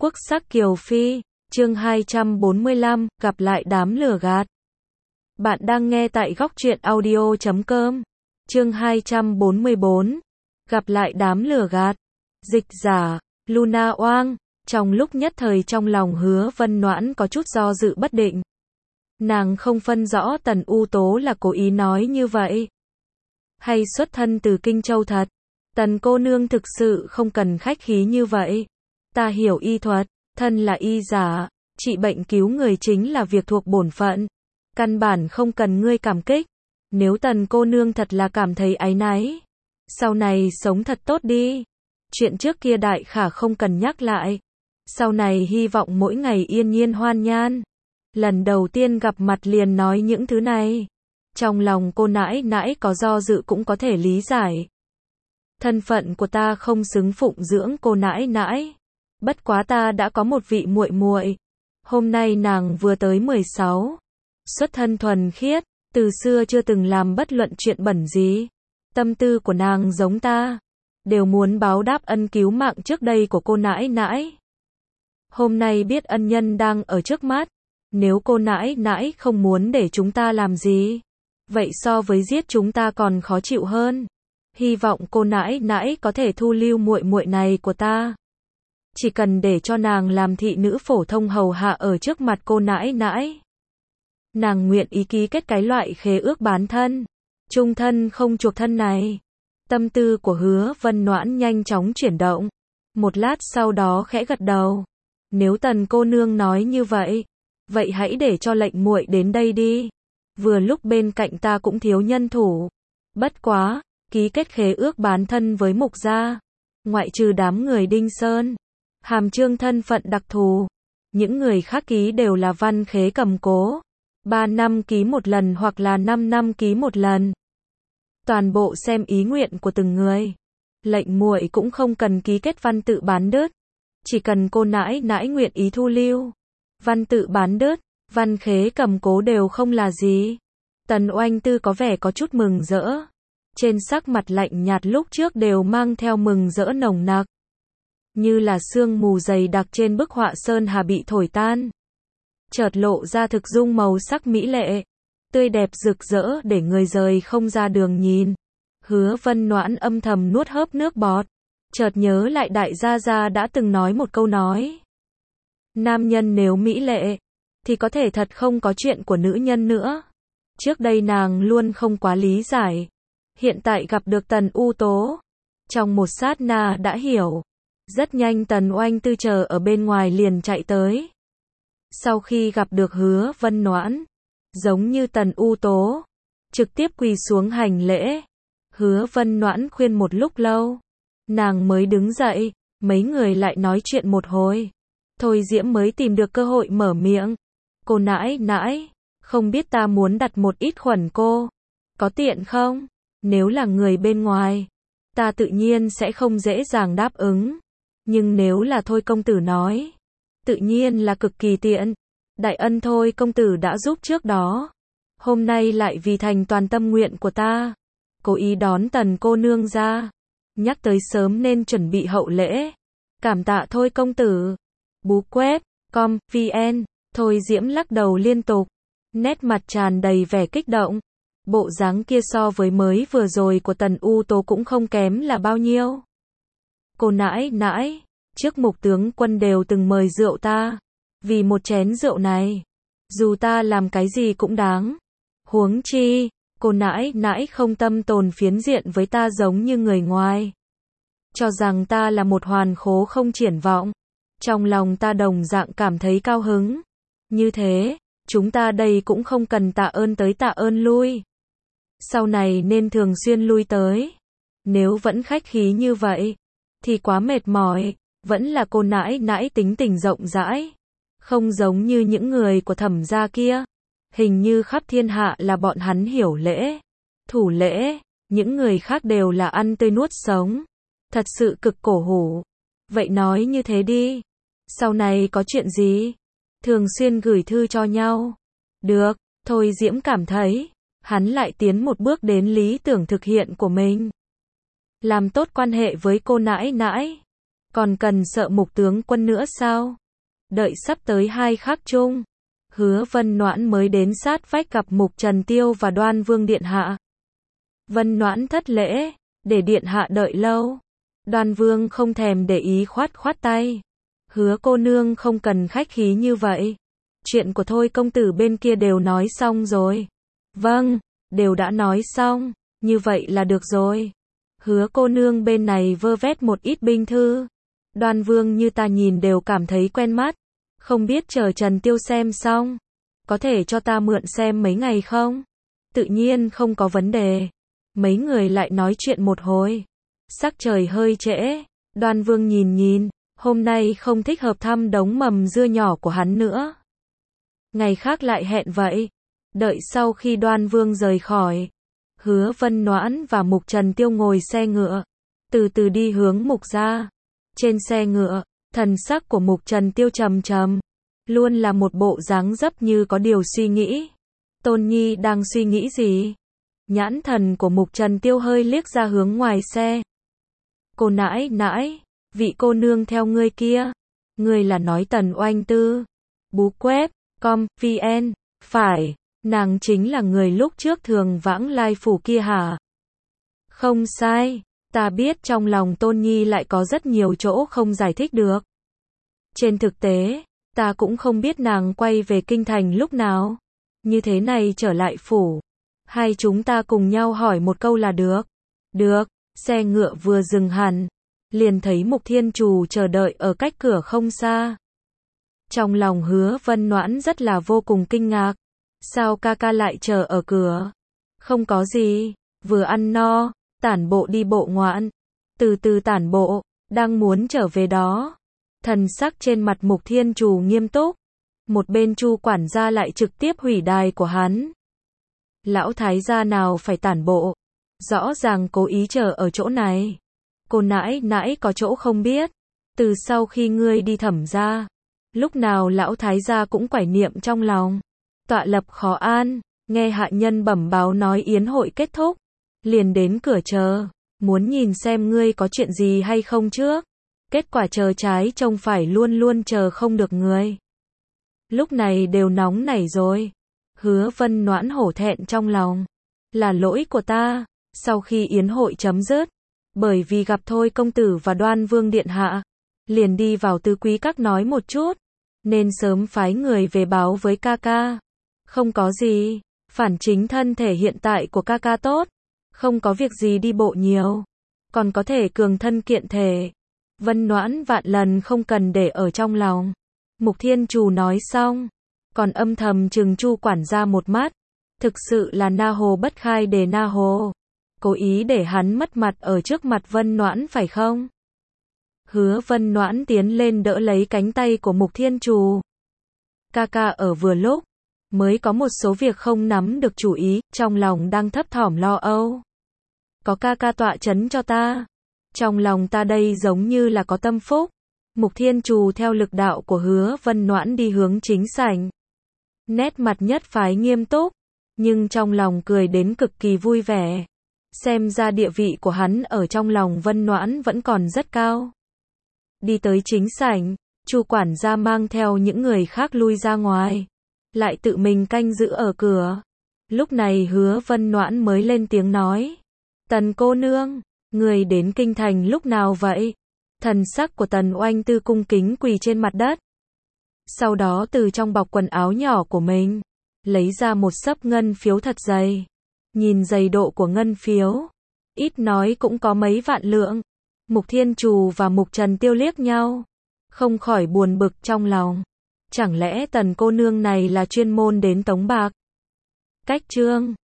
Quốc sắc Kiều Phi, chương 245, gặp lại đám lừa gạt. Bạn đang nghe tại góc truyện audio.com. Chương 244, gặp lại đám lừa gạt. Dịch giả, Luna Oang. Trong lúc nhất thời trong lòng Hứa Vân Noãn có chút do dự bất định. Nàng không phân rõ Tần U Tố là cố ý nói như vậy, hay xuất thân từ Kinh Châu thật. Tần cô nương thực sự không cần khách khí như vậy. Ta hiểu y thuật, thân là y giả, trị bệnh cứu người chính là việc thuộc bổn phận. Căn bản không cần ngươi cảm kích. Nếu Tần cô nương thật là cảm thấy áy náy, sau này sống thật tốt đi. Chuyện trước kia đại khả không cần nhắc lại. Sau này hy vọng mỗi ngày yên nhiên hoan nhan. Lần đầu tiên gặp mặt liền nói những thứ này. Trong lòng cô nãi nãi có do dự cũng có thể lý giải. Thân phận của ta không xứng phụng dưỡng cô nãi nãi. Bất quá ta đã có một vị muội muội. Hôm nay nàng vừa tới 16. Xuất thân thuần khiết, từ xưa chưa từng làm bất luận chuyện bẩn gì. Tâm tư của nàng giống ta, đều muốn báo đáp ân cứu mạng trước đây của cô nãi nãi. Hôm nay biết ân nhân đang ở trước mắt, nếu cô nãi nãi không muốn để chúng ta làm gì, vậy so với giết chúng ta còn khó chịu hơn. Hy vọng cô nãi nãi có thể thu lưu muội muội này của ta. Chỉ cần để cho nàng làm thị nữ phổ thông hầu hạ ở trước mặt cô nãi nãi. Nàng nguyện ý ký kết cái loại khế ước bán thân, chung thân không chuộc thân này. Tâm tư của Hứa Vân Noãn nhanh chóng chuyển động. Một lát sau đó khẽ gật đầu. Nếu Tần cô nương nói như vậy, vậy hãy để cho lệnh muội đến đây đi. Vừa lúc bên cạnh ta cũng thiếu nhân thủ. Bất quá, ký kết khế ước bán thân với Mục gia, ngoại trừ đám người Đinh Sơn, Hàm Trương thân phận đặc thù, những người khác ký đều là văn khế cầm cố. 3 năm ký một lần hoặc là 5 năm ký một lần. Toàn bộ xem ý nguyện của từng người. Lệnh muội cũng không cần ký kết văn tự bán đứt. Chỉ cần cô nãi nãi nguyện ý thu lưu. Văn tự bán đứt, văn khế cầm cố đều không là gì. Tần Oanh Tư có vẻ có chút mừng rỡ. Trên sắc mặt lạnh nhạt lúc trước đều mang theo mừng rỡ nồng nặc. Như là sương mù dày đặc trên bức họa sơn hà bị thổi tan. Chợt lộ ra thực dung màu sắc mỹ lệ, tươi đẹp rực rỡ để người rời không ra đường nhìn. Hứa Vân Noãn âm thầm nuốt hớp nước bọt, chợt nhớ lại đại gia gia đã từng nói một câu nói. Nam nhân nếu mỹ lệ, thì có thể thật không có chuyện của nữ nhân nữa. Trước đây nàng luôn không quá lý giải. Hiện tại gặp được Tần U Tố, trong một sát na đã hiểu. Rất nhanh Tần Oanh Tư chờ ở bên ngoài liền chạy tới. Sau khi gặp được Hứa Vân Noãn, giống như Tần U Tố, trực tiếp quỳ xuống hành lễ. Hứa Vân Noãn khuyên một lúc lâu, nàng mới đứng dậy, mấy người lại nói chuyện một hồi. Thôi Diễm mới tìm được cơ hội mở miệng. Cô nãi nãi, không biết ta muốn đặt một ít khuẩn cô, có tiện không? Nếu là người bên ngoài, ta tự nhiên sẽ không dễ dàng đáp ứng. Nhưng nếu là Thôi công tử nói, tự nhiên là cực kỳ tiện. Đại ân Thôi công tử đã giúp trước đó, hôm nay lại vì thành toàn tâm nguyện của ta, cố ý đón Tần cô nương ra, nhắc tới sớm nên chuẩn bị hậu lễ. Cảm tạ Thôi công tử. Bú quét, com, vn. Thôi Diễm lắc đầu liên tục, nét mặt tràn đầy vẻ kích động. Bộ dáng kia so với mới vừa rồi của Tần U Tố cũng không kém là bao nhiêu. Cô nãi nãi, trước Mục tướng quân đều từng mời rượu ta. Vì một chén rượu này, dù ta làm cái gì cũng đáng. Huống chi, cô nãi nãi không tâm tồn phiến diện với ta giống như người ngoài. Cho rằng ta là một hoàn khố không triển vọng. Trong lòng ta đồng dạng cảm thấy cao hứng. Như thế, chúng ta đây cũng không cần tạ ơn tới tạ ơn lui. Sau này nên thường xuyên lui tới. Nếu vẫn khách khí như vậy, thì quá mệt mỏi. Vẫn là cô nãi nãi tính tình rộng rãi. Không giống như những người của Thẩm gia kia. Hình như khắp thiên hạ là bọn hắn hiểu lễ, thủ lễ, những người khác đều là ăn tươi nuốt sống. Thật sự cực cổ hủ. Vậy nói như thế đi. Sau này có chuyện gì? Thường xuyên gửi thư cho nhau. Được, Thôi Diễm cảm thấy, hắn lại tiến một bước đến lý tưởng thực hiện của mình. Làm tốt quan hệ với cô nãi nãi. Còn cần sợ Mục tướng quân nữa sao? Đợi sắp tới 2 khắc chung, Hứa Vân Noãn mới đến sát vách gặp Mục Trần Tiêu và Đoan Vương điện hạ. Vân Noãn thất lễ, để điện hạ đợi lâu. Đoan Vương không thèm để ý khoát khoát tay. Hứa cô nương không cần khách khí như vậy. Chuyện của Thôi công tử bên kia đều nói xong rồi. Vâng, đều đã nói xong, như vậy là được rồi. Hứa cô nương bên này vơ vét một ít binh thư. Đoan Vương như ta nhìn đều cảm thấy quen mắt. Không biết chờ Trần Tiêu xem xong, có thể cho ta mượn xem mấy ngày không? Tự nhiên không có vấn đề. Mấy người lại nói chuyện một hồi. Sắc trời hơi trễ, Đoan Vương nhìn, hôm nay không thích hợp thăm đống mầm dưa nhỏ của hắn nữa. Ngày khác lại hẹn vậy. Đợi sau khi Đoan Vương rời khỏi, Hứa Vân Noãn và Mục Trần Tiêu ngồi xe ngựa, từ từ đi hướng Mục gia. Trên xe ngựa, thần sắc của Mục Trần Tiêu trầm trầm, luôn là một bộ dáng dấp như có điều suy nghĩ. Tôn Nhi đang suy nghĩ gì? Nhãn thần của Mục Trần Tiêu hơi liếc ra hướng ngoài xe. Cô nãi nãi, vị cô nương theo ngươi kia, ngươi là nói Tần Oanh Tư. Bú quép, vn, phải, nàng chính là người lúc trước thường vãng lai phủ kia hả? Không sai, ta biết trong lòng Tôn Nhi lại có rất nhiều chỗ không giải thích được. Trên thực tế, ta cũng không biết nàng quay về kinh thành lúc nào. Như thế này trở lại phủ, hai chúng ta cùng nhau hỏi một câu là được. Được, xe ngựa vừa dừng hẳn, liền thấy Mục Thiên Trù chờ đợi ở cách cửa không xa. Trong lòng Hứa Vân Noãn rất là vô cùng kinh ngạc. Sao ca ca lại chờ ở cửa? Không có gì, vừa ăn no, tản bộ đi bộ ngoạn. Từ từ tản bộ, đang muốn trở về đó. Thần sắc trên mặt Mục Thiên Trù nghiêm túc. Một bên Chu quản gia lại trực tiếp hủy đài của hắn. Lão thái gia nào phải tản bộ, rõ ràng cố ý chờ ở chỗ này. Cô nãi nãi có chỗ không biết, từ sau khi ngươi đi Thẩm gia, lúc nào lão thái gia cũng quải niệm trong lòng. Tọa lập khó an, nghe hạ nhân bẩm báo nói yến hội kết thúc, liền đến cửa chờ, muốn nhìn xem ngươi có chuyện gì hay không trước. Kết quả chờ trái trông phải luôn luôn chờ không được người. Lúc này đều nóng nảy rồi. Hứa Vân Noãn hổ thẹn trong lòng. Là lỗi của ta. Sau khi yến hội chấm dứt, bởi vì gặp Thôi công tử và Đoan Vương điện hạ, liền đi vào tứ quý các nói một chút, nên sớm phái người về báo với ca ca. Không có gì, phản chính thân thể hiện tại của ca ca tốt, không có việc gì đi bộ nhiều, còn có thể cường thân kiện thể. Vân Noãn vạn lần không cần để ở trong lòng. Mục Thiên Trù nói xong, còn âm thầm trừng Chu quản gia một mắt. Thực sự là na hồ bất khai đề na hồ. Cố ý để hắn mất mặt ở trước mặt Vân Noãn phải không? Hứa Vân Noãn tiến lên đỡ lấy cánh tay của Mục Thiên Trù. Ca ca ở vừa lúc, mới có một số việc không nắm được chủ ý, trong lòng đang thấp thỏm lo âu. Có ca ca tọa chấn cho ta. Trong lòng ta đây giống như là có tâm phúc. Mục Thiên Trù theo lực đạo của Hứa Vân Noãn đi hướng chính sảnh. Nét mặt nhất phái nghiêm túc, nhưng trong lòng cười đến cực kỳ vui vẻ. Xem ra địa vị của hắn ở trong lòng Vân Noãn vẫn còn rất cao. Đi tới chính sảnh, Chu quản gia mang theo những người khác lui ra ngoài, lại tự mình canh giữ ở cửa. Lúc này Hứa Vân Noãn mới lên tiếng nói. Tần cô nương, người đến kinh thành lúc nào vậy? Thần sắc của Tần Oanh Tư cung kính quỳ trên mặt đất. Sau đó từ trong bọc quần áo nhỏ của mình, lấy ra một xấp ngân phiếu thật dày. Nhìn dày độ của ngân phiếu, ít nói cũng có mấy vạn lượng. Mục Thiên Trù và Mục Trần Tiêu liếc nhau, không khỏi buồn bực trong lòng. Chẳng lẽ Tần cô nương này là chuyên môn đến tống bạc? Cách chương